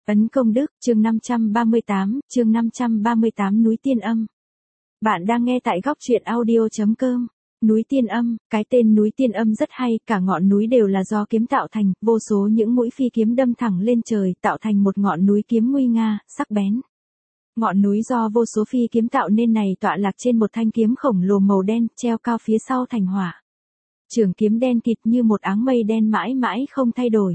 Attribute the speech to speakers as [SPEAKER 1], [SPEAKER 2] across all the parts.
[SPEAKER 1] Ấn Công Đức, chương 538, Núi Tiên Âm. Bạn đang nghe tại góc truyện audio.com. Núi Tiên Âm, cái tên núi Tiên Âm rất hay, cả ngọn núi đều là do kiếm tạo thành, vô số những mũi phi kiếm đâm thẳng lên trời, tạo thành một ngọn núi kiếm nguy nga, sắc bén. Ngọn núi do vô số phi kiếm tạo nên này tọa lạc trên một thanh kiếm khổng lồ màu đen, treo cao phía sau thành hỏa. Trường kiếm đen kịt như một áng mây đen mãi mãi không thay đổi.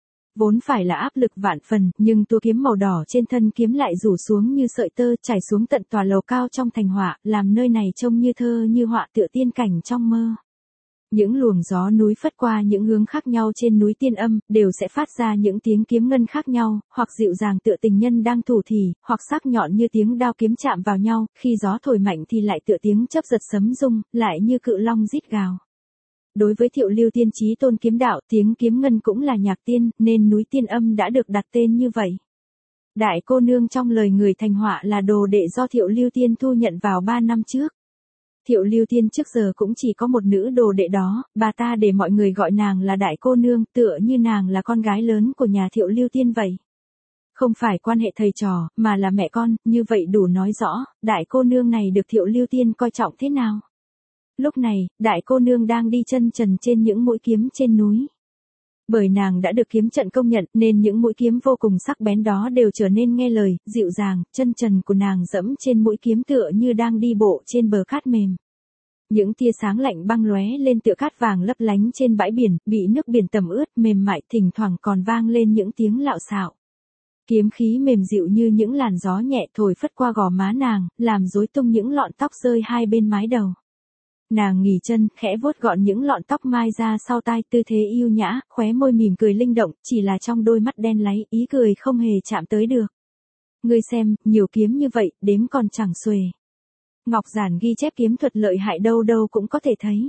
[SPEAKER 1] Vốn phải là áp lực vạn phần, nhưng tua kiếm màu đỏ trên thân kiếm lại rủ xuống như sợi tơ chảy xuống tận tòa lầu cao trong thành hỏa, làm nơi này trông như thơ như họa tựa tiên cảnh trong mơ. Những luồng gió núi phất qua những hướng khác nhau trên núi Tiên Âm, đều sẽ phát ra những tiếng kiếm ngân khác nhau, hoặc dịu dàng tựa tình nhân đang thủ thỉ, hoặc sắc nhọn như tiếng đao kiếm chạm vào nhau, khi gió thổi mạnh thì lại tựa tiếng chớp giật sấm rung, lại như cự long rít gào. Đối với Thiệu Lưu Tiên Chí Tôn kiếm đạo, tiếng kiếm ngân cũng là nhạc tiên, nên núi Tiên Âm đã được đặt tên như vậy. Đại cô nương trong lời người thành họa là đồ đệ do Thiệu Lưu Tiên thu nhận vào 3 năm trước. Thiệu Lưu Tiên trước giờ cũng chỉ có một nữ đồ đệ đó, bà ta để mọi người gọi nàng là đại cô nương, tựa như nàng là con gái lớn của nhà Thiệu Lưu Tiên vậy. Không phải quan hệ thầy trò, mà là mẹ con, như vậy đủ nói rõ, đại cô nương này được Thiệu Lưu Tiên coi trọng thế nào. Lúc này, đại cô nương đang đi chân trần trên những mũi kiếm trên núi. Bởi nàng đã được kiếm trận công nhận nên những mũi kiếm vô cùng sắc bén đó đều trở nên nghe lời, dịu dàng, chân trần của nàng dẫm trên mũi kiếm tựa như đang đi bộ trên bờ cát mềm. Những tia sáng lạnh băng lóe lên tựa cát vàng lấp lánh trên bãi biển, bị nước biển tẩm ướt mềm mại, thỉnh thoảng còn vang lên những tiếng lạo xạo. Kiếm khí mềm dịu như những làn gió nhẹ thổi phất qua gò má nàng, làm rối tung những lọn tóc rơi hai bên mái đầu. Nàng nghỉ chân, khẽ vuốt gọn những lọn tóc mai ra sau tai, tư thế yêu nhã, khóe môi mỉm cười linh động, chỉ là trong đôi mắt đen láy, ý cười không hề chạm tới được. Ngươi xem, nhiều kiếm như vậy, đếm còn chẳng xuể. Ngọc giản ghi chép kiếm thuật lợi hại đâu đâu cũng có thể thấy.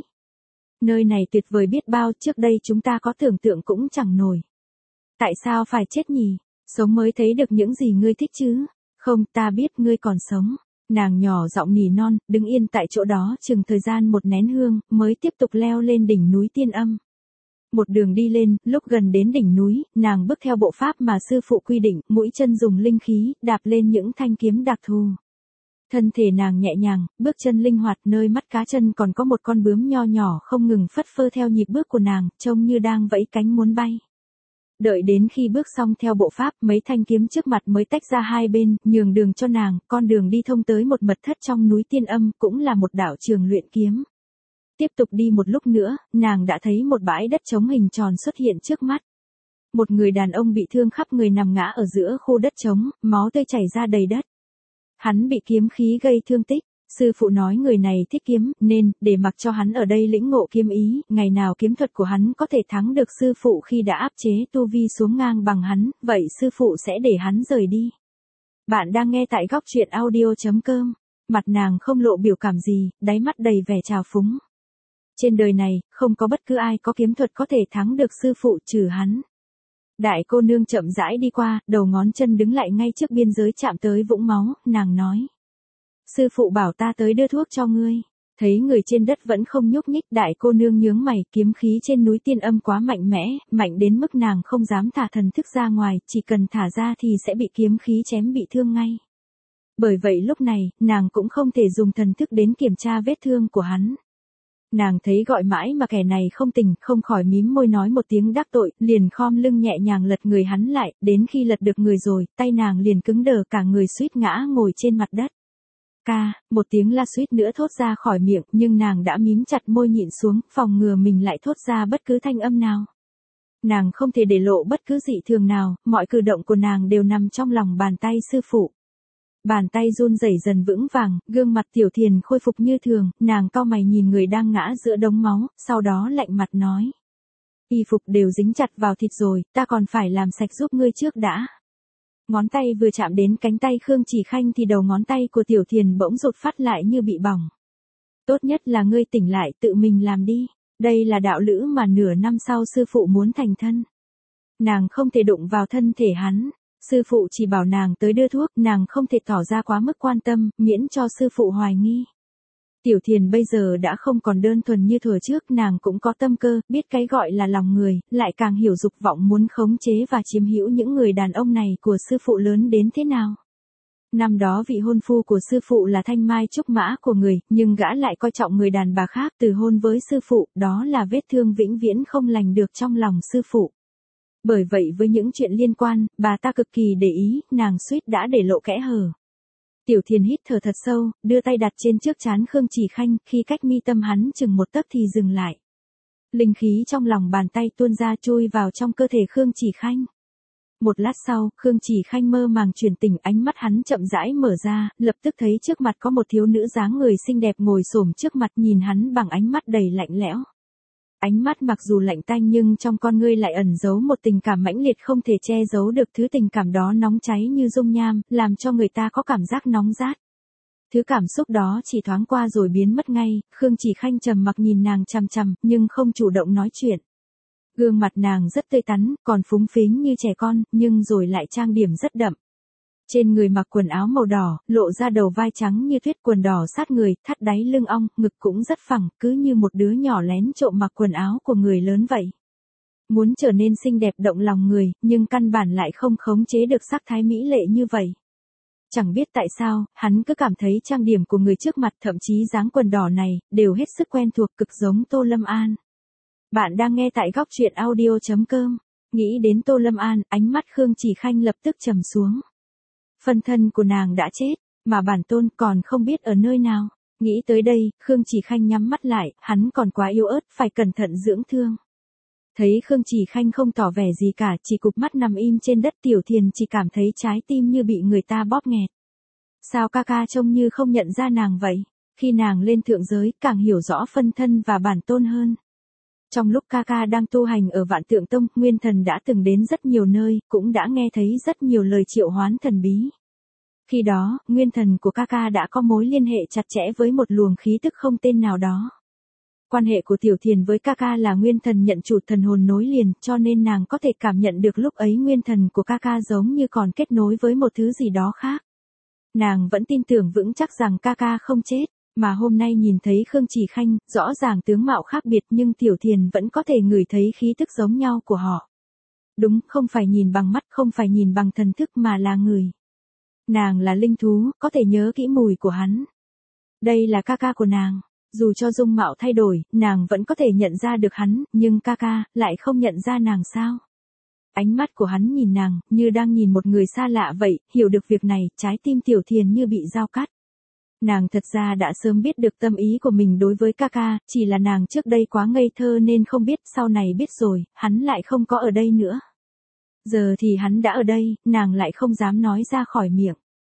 [SPEAKER 1] Nơi này tuyệt vời biết bao, trước đây chúng ta có tưởng tượng cũng chẳng nổi. Tại sao phải chết nhỉ? Sống mới thấy được những gì ngươi thích chứ? Không, ta biết ngươi còn sống. Nàng nhỏ giọng nỉ non, đứng yên tại chỗ đó chừng thời gian một nén hương, mới tiếp tục leo lên đỉnh núi Tiên Âm. Một đường đi lên, lúc gần đến đỉnh núi, nàng bước theo bộ pháp mà sư phụ quy định, mũi chân dùng linh khí, đạp lên những thanh kiếm đặc thù. Thân thể nàng nhẹ nhàng, bước chân linh hoạt, nơi mắt cá chân còn có một con bướm nho nhỏ không ngừng phất phơ theo nhịp bước của nàng, trông như đang vẫy cánh muốn bay. Đợi đến khi bước xong theo bộ pháp, mấy thanh kiếm trước mặt mới tách ra hai bên, nhường đường cho nàng, con đường đi thông tới một mật thất trong núi Tiên Âm, cũng là một đạo trường luyện kiếm. Tiếp tục đi một lúc nữa, nàng đã thấy một bãi đất trống hình tròn xuất hiện trước mắt. Một người đàn ông bị thương khắp người nằm ngã ở giữa khu đất trống, máu tươi chảy ra đầy đất. Hắn bị kiếm khí gây thương tích. Sư phụ nói người này thích kiếm, nên, để mặc cho hắn ở đây lĩnh ngộ kiếm ý, ngày nào kiếm thuật của hắn có thể thắng được sư phụ khi đã áp chế tu vi xuống ngang bằng hắn, vậy sư phụ sẽ để hắn rời đi. Bạn đang nghe tại góc truyện audio.com, mặt nàng không lộ biểu cảm gì, đáy mắt đầy vẻ trào phúng. Trên đời này, không có bất cứ ai có kiếm thuật có thể thắng được sư phụ trừ hắn. Đại cô nương chậm rãi đi qua, đầu ngón chân đứng lại ngay trước biên giới chạm tới vũng máu, nàng nói. Sư phụ bảo ta tới đưa thuốc cho ngươi. Thấy người trên đất vẫn không nhúc nhích, đại cô nương nhướng mày, kiếm khí trên núi Tiên Âm quá mạnh mẽ, mạnh đến mức nàng không dám thả thần thức ra ngoài, chỉ cần thả ra thì sẽ bị kiếm khí chém bị thương ngay. Bởi vậy lúc này, nàng cũng không thể dùng thần thức đến kiểm tra vết thương của hắn. Nàng thấy gọi mãi mà kẻ này không tỉnh, không khỏi mím môi nói một tiếng đắc tội, liền khom lưng nhẹ nhàng lật người hắn lại, đến khi lật được người rồi, tay nàng liền cứng đờ, cả người suýt ngã ngồi trên mặt đất. Ca, một tiếng la suýt nữa thốt ra khỏi miệng, nhưng nàng đã mím chặt môi nhịn xuống, phòng ngừa mình lại thốt ra bất cứ thanh âm nào. Nàng không thể để lộ bất cứ dị thường nào, mọi cử động của nàng đều nằm trong lòng bàn tay sư phụ. Bàn tay run rẩy dần vững vàng, gương mặt Tiểu Thiền khôi phục như thường, nàng cau mày nhìn người đang ngã giữa đống máu, sau đó lạnh mặt nói. Y phục đều dính chặt vào thịt rồi, ta còn phải làm sạch giúp ngươi trước đã. Ngón tay vừa chạm đến cánh tay Khương Chỉ Khanh thì đầu ngón tay của Tiểu Thiền bỗng rụt phát lại như bị bỏng. Tốt nhất là ngươi tỉnh lại tự mình làm đi, đây là đạo lữ mà nửa năm sau sư phụ muốn thành thân. Nàng không thể đụng vào thân thể hắn, sư phụ chỉ bảo nàng tới đưa thuốc, nàng không thể tỏ ra quá mức quan tâm, miễn cho sư phụ hoài nghi. Tiểu Thiền bây giờ đã không còn đơn thuần như thuở trước, nàng cũng có tâm cơ, biết cái gọi là lòng người, lại càng hiểu dục vọng muốn khống chế và chiếm hữu những người đàn ông này của sư phụ lớn đến thế nào. Năm đó vị hôn phu của sư phụ là thanh mai trúc mã của người, nhưng gã lại coi trọng người đàn bà khác, từ hôn với sư phụ, đó là vết thương vĩnh viễn không lành được trong lòng sư phụ. Bởi vậy với những chuyện liên quan, bà ta cực kỳ để ý, nàng suýt đã để lộ kẽ hở. Tiểu Thiền hít thở thật sâu, đưa tay đặt trên trước trán Khương Chỉ Khanh, khi cách mi tâm hắn chừng một tấc thì dừng lại. Linh khí trong lòng bàn tay tuôn ra chui vào trong cơ thể Khương Chỉ Khanh. Một lát sau, Khương Chỉ Khanh mơ màng chuyển tỉnh, ánh mắt hắn chậm rãi mở ra, lập tức thấy trước mặt có một thiếu nữ dáng người xinh đẹp ngồi xổm trước mặt, nhìn hắn bằng ánh mắt đầy lạnh lẽo. Ánh mắt mặc dù lạnh tanh nhưng trong con ngươi lại ẩn giấu một tình cảm mãnh liệt không thể che giấu được, thứ tình cảm đó nóng cháy như dung nham, làm cho người ta có cảm giác nóng rát. Thứ cảm xúc đó chỉ thoáng qua rồi biến mất ngay, Khương Chỉ Khanh trầm mặc nhìn nàng chằm chằm, nhưng không chủ động nói chuyện. Gương mặt nàng rất tươi tắn, còn phúng phính như trẻ con, nhưng rồi lại trang điểm rất đậm. Trên người mặc quần áo màu đỏ, lộ ra đầu vai trắng như tuyết, quần đỏ sát người, thắt đáy lưng ong, ngực cũng rất phẳng, cứ như một đứa nhỏ lén trộm mặc quần áo của người lớn vậy. Muốn trở nên xinh đẹp động lòng người, nhưng căn bản lại không khống chế được sắc thái mỹ lệ như vậy. Chẳng biết tại sao, hắn cứ cảm thấy trang điểm của người trước mặt, thậm chí dáng quần đỏ này, đều hết sức quen thuộc, cực giống Tô Lâm An. Bạn đang nghe tại góc truyện audio.com. Nghĩ đến Tô Lâm An, ánh mắt Khương Chỉ Khanh lập tức trầm xuống. Phân thân của nàng đã chết, mà bản tôn còn không biết ở nơi nào. Nghĩ tới đây, Khương Chỉ Khanh nhắm mắt lại, hắn còn quá yếu ớt, phải cẩn thận dưỡng thương. Thấy Khương Chỉ Khanh không tỏ vẻ gì cả, chỉ cụp mắt nằm im trên đất, Tiểu Thiền chỉ cảm thấy trái tim như bị người ta bóp nghẹt. Sao ca ca trông như không nhận ra nàng vậy? Khi nàng lên thượng giới, càng hiểu rõ phân thân và bản tôn hơn. Trong lúc ca ca đang tu hành ở Vạn Tượng Tông, Nguyên Thần đã từng đến rất nhiều nơi, cũng đã nghe thấy rất nhiều lời triệu hoán thần bí. Khi đó, Nguyên Thần của ca ca đã có mối liên hệ chặt chẽ với một luồng khí tức không tên nào đó. Quan hệ của Tiểu Thiền với ca ca là Nguyên Thần nhận chủ thần hồn nối liền, cho nên nàng có thể cảm nhận được lúc ấy Nguyên Thần của ca ca giống như còn kết nối với một thứ gì đó khác. Nàng vẫn tin tưởng vững chắc rằng ca ca không chết. Mà hôm nay nhìn thấy Khương Chỉ Khanh, rõ ràng tướng mạo khác biệt nhưng Tiểu Thiền vẫn có thể ngửi thấy khí tức giống nhau của họ. Đúng, không phải nhìn bằng mắt, không phải nhìn bằng thần thức mà là người. Nàng là linh thú, có thể nhớ kỹ mùi của hắn. Đây là ca ca của nàng. Dù cho dung mạo thay đổi, nàng vẫn có thể nhận ra được hắn, nhưng ca ca lại không nhận ra nàng sao? Ánh mắt của hắn nhìn nàng, như đang nhìn một người xa lạ vậy, hiểu được việc này, trái tim Tiểu Thiền như bị dao cắt. Nàng thật ra đã sớm biết được tâm ý của mình đối với ca ca, chỉ là nàng trước đây quá ngây thơ nên không biết, sau này biết rồi, hắn lại không có ở đây nữa. Giờ thì hắn đã ở đây, nàng lại không dám nói ra khỏi miệng.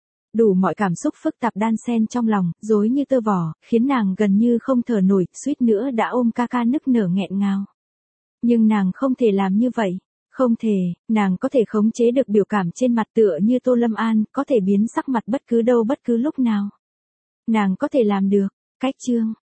[SPEAKER 1] Đủ mọi cảm xúc phức tạp đan xen trong lòng, rối như tơ vò, khiến nàng gần như không thở nổi, suýt nữa đã ôm ca ca nức nở nghẹn ngào. Nhưng nàng không thể làm như vậy. Không thể, nàng có thể khống chế được biểu cảm trên mặt tựa như Tô Lâm An, có thể biến sắc mặt bất cứ đâu bất cứ lúc nào. Nàng có thể làm được. Cách chương